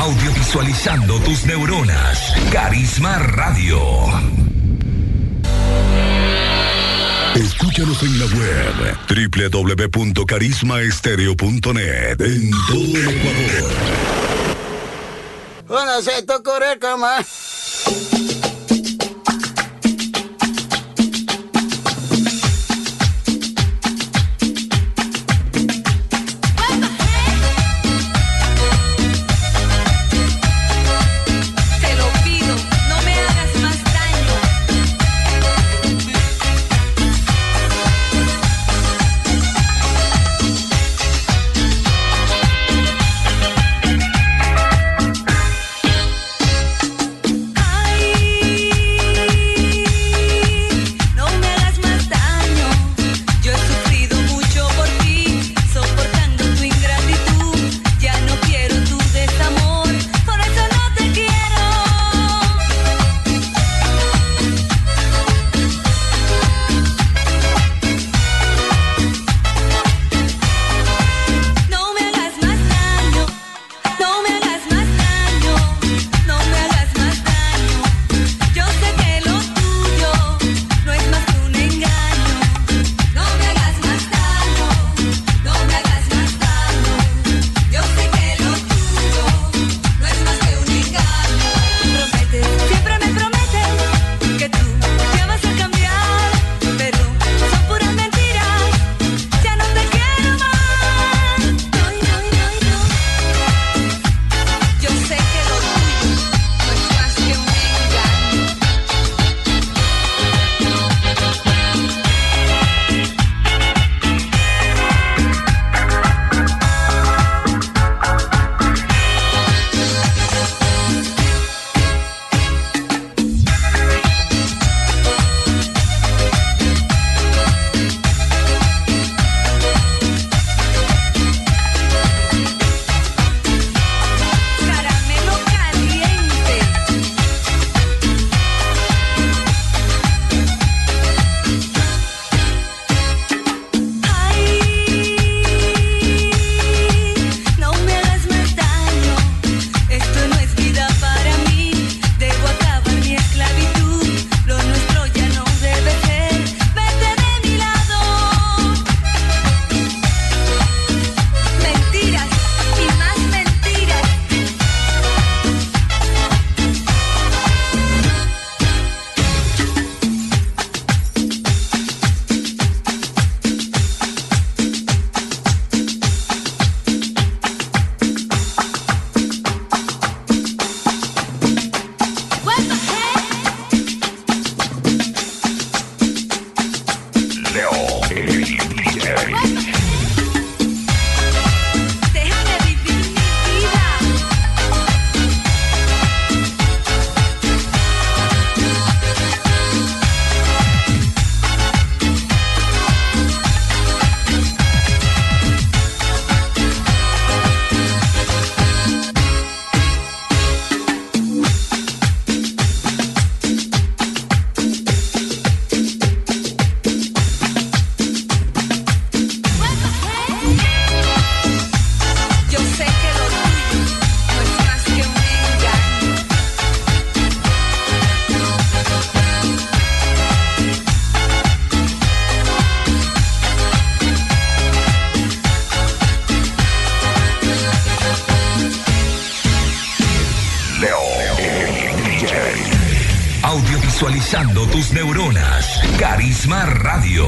Audiovisualizando tus neuronas. Carisma Radio. Escúchanos en la web www.carismaestereo.net en todo el Ecuador. Bueno, se tocó correr, cama. Audiovisualizando tus neuronas. Carisma Radio.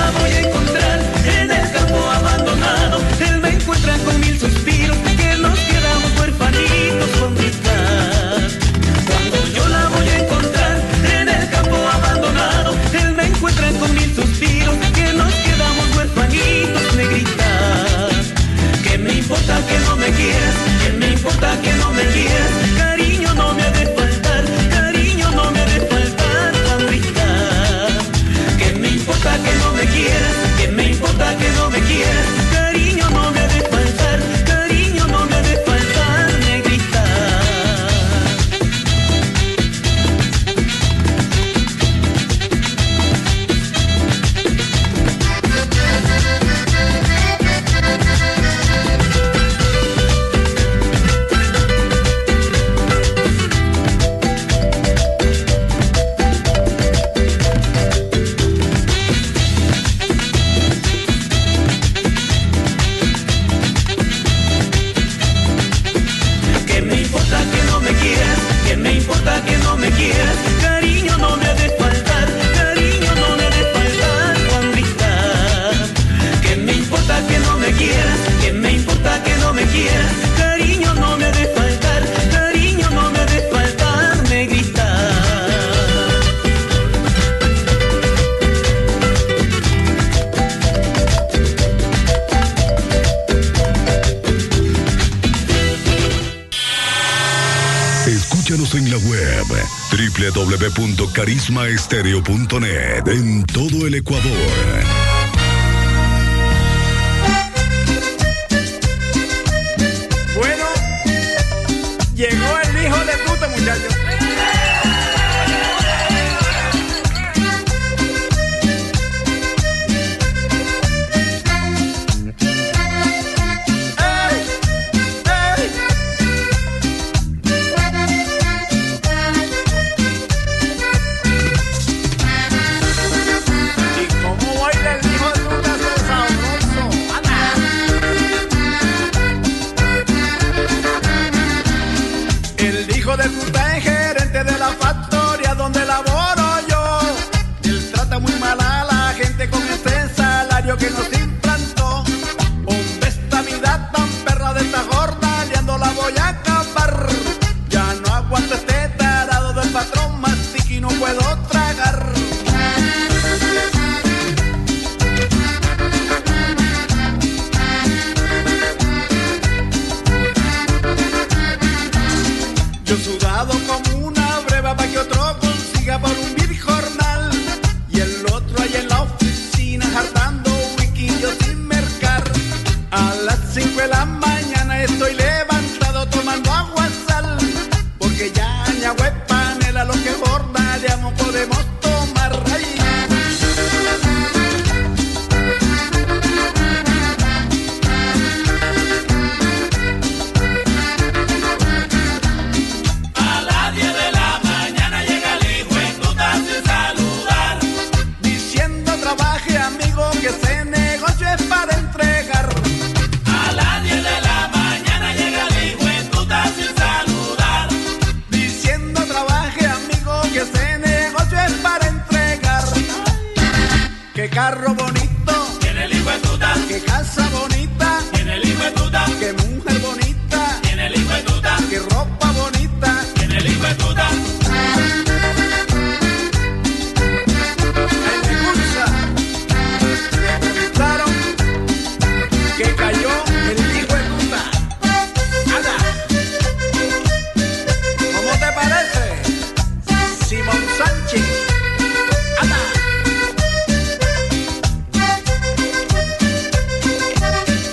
la voy a encontrar en el campo abandonado. Él me encuentra con mil suspiros, que nos quedamos huerfanitos con gritar. Cuando yo la voy a encontrar en el campo abandonado, él me encuentra con mil suspiros, que nos quedamos huerfanitos, negrita. ¿Qué me importa que no me quieras? ¿Qué me importa que no me quieras? Cariño no me ha de faltar, cariño no me ha de faltar, Sandrita. ¿Qué me importa que no me quieras? ¿Qué me importa que no me quieras? Cariño no me ha de faltar, cariño no me ha de faltar, negrita. ¿Qué me importa que no me quieras? ¿Qué me importa que no me quieras? Cariño no me ha de faltar, cariño no me ha de faltar, Sandrita. ¿Qué me importa que no me quieras? ¿Qué me importa que no me quieras? Cariño no me ha de faltar, cariño no me ha de faltar, negrita. Escúchanos en la web www.carismaestereo.net en todo el Ecuador. Bueno, llegó el hijo de puta, muchachos. ¿Y cómo baila el hijo de puta sabroso? ¡Anda! El hijo de puta es gerente de la factoría donde laboro yo. Él trata muy mal a la gente con este salario que nos implantó. Hombre, esta vida tan perra de esta jornaleando la voy a acabar. Ya no aguanto este tarado del patrón, mastica y no puedo tragar. Yo sudado como una breva para que otro consiga por un vil jornal. Y el otro ahí en la oficina hartando wiki yo sin mercar. A las 5 de la mañana estoy levantado tomando agua sal. Porque ya ni agua es panela, lo que jornaleamos podemos tomar. Ay. A las 10 de la mañana llega el hijo en tuta sin saludar. Diciendo trabaje amigo que ese negocio es para entregar. A las 10 de la mañana llega el hijo en tuta sin saludar. Diciendo trabaje amigo que ese negocio es para entregar. Qué carro bonito, Tiene el hijo en tuta, qué casa bonita, tiene el hijo en tuta, qué mujer bonita, tiene el hijo en tuta, qué ropa bonita. tiene el hijo en tuta. Ay, me gusta. Me comentaron que cayó el hijo de puta. Anda. ¿Cómo te parece? Simón Sánchez. Anda.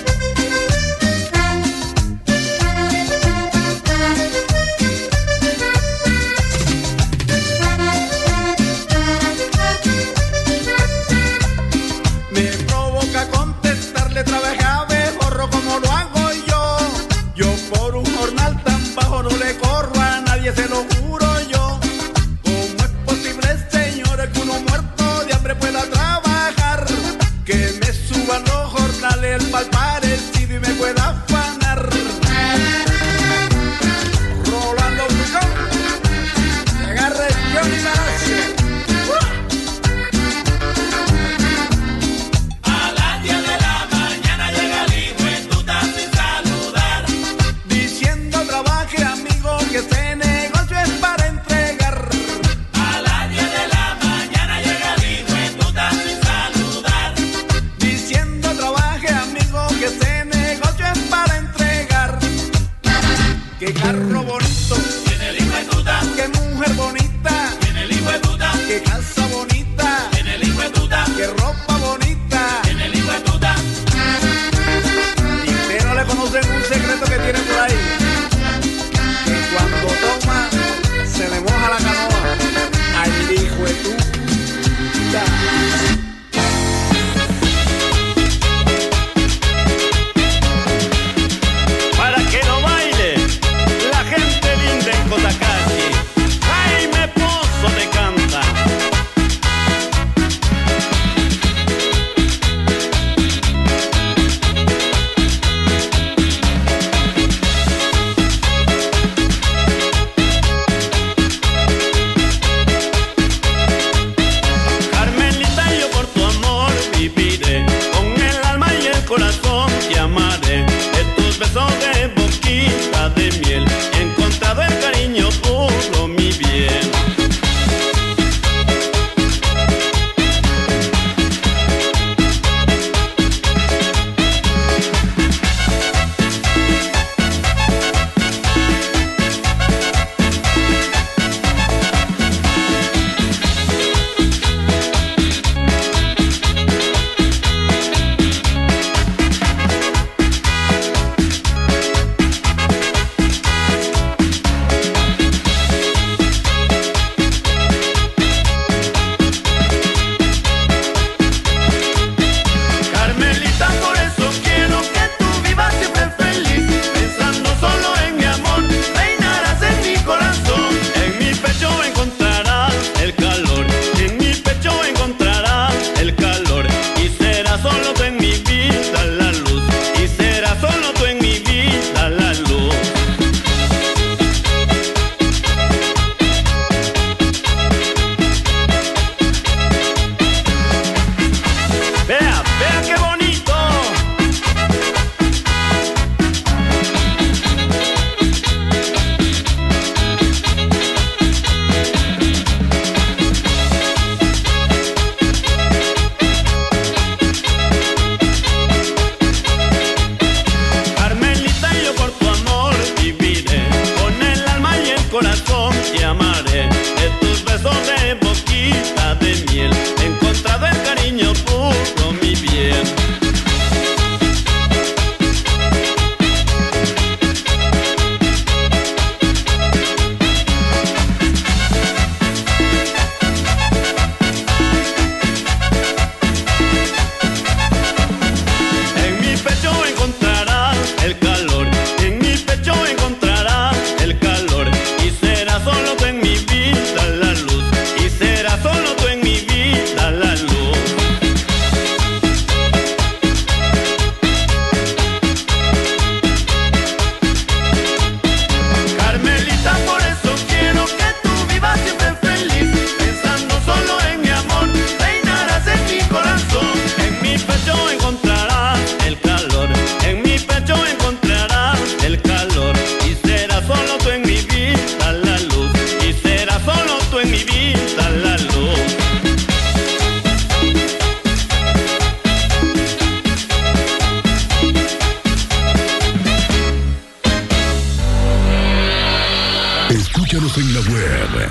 web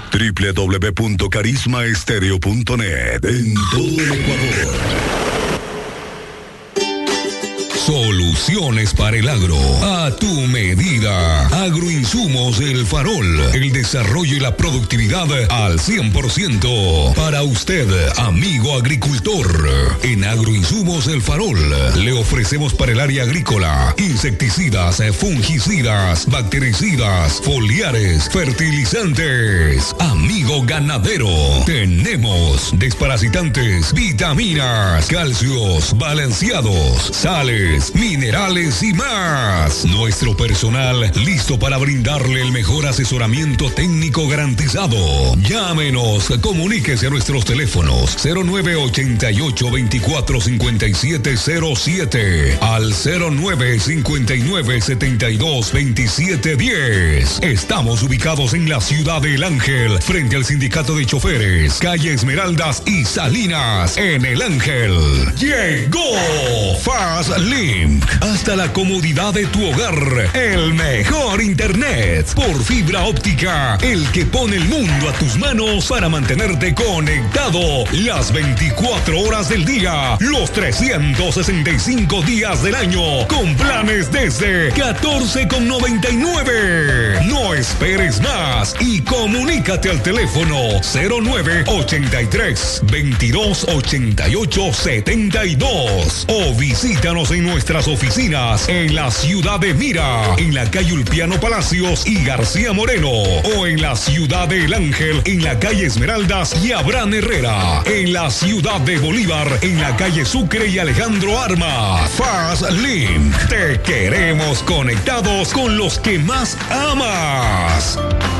www.carismaestereo.net en todo el Ecuador. Soluciones para el agro. A tu medida. Agroinsumos El Farol. El desarrollo y la productividad al 100%. Para usted, amigo agricultor. En Agroinsumos El Farol le ofrecemos para el área agrícola insecticidas, fungicidas, bactericidas, foliares, fertilizantes. Amigo ganadero, tenemos desparasitantes, vitaminas, calcios, balanceados, sales, minerales y más. Nuestro personal listo para brindarle el mejor asesoramiento técnico garantizado. Llámenos, comuníquese a nuestros teléfonos 0988-245707 al 0959-722710. Estamos ubicados en la ciudad del Ángel, frente al sindicato de choferes, calle Esmeraldas y Salinas, en el Ángel. Llegó Fast Link. Hasta la comodidad de tu hogar. El mejor internet por fibra óptica. El que pone el mundo a tus manos para mantenerte conectado las 24 horas del día, los 365 días del año, con planes desde 14,99. No esperes más y comunícate al teléfono 0983-2288-72 o visítanos en nuestras oficinas en la ciudad de Mira, en la calle Ulpiano Palacios y García Moreno, o en la ciudad de El Ángel, en la calle Esmeraldas y Abraham Herrera, en la ciudad de Bolívar, en la calle Sucre y Alejandro Armas. Fast Link, te queremos conectados con los que más amas.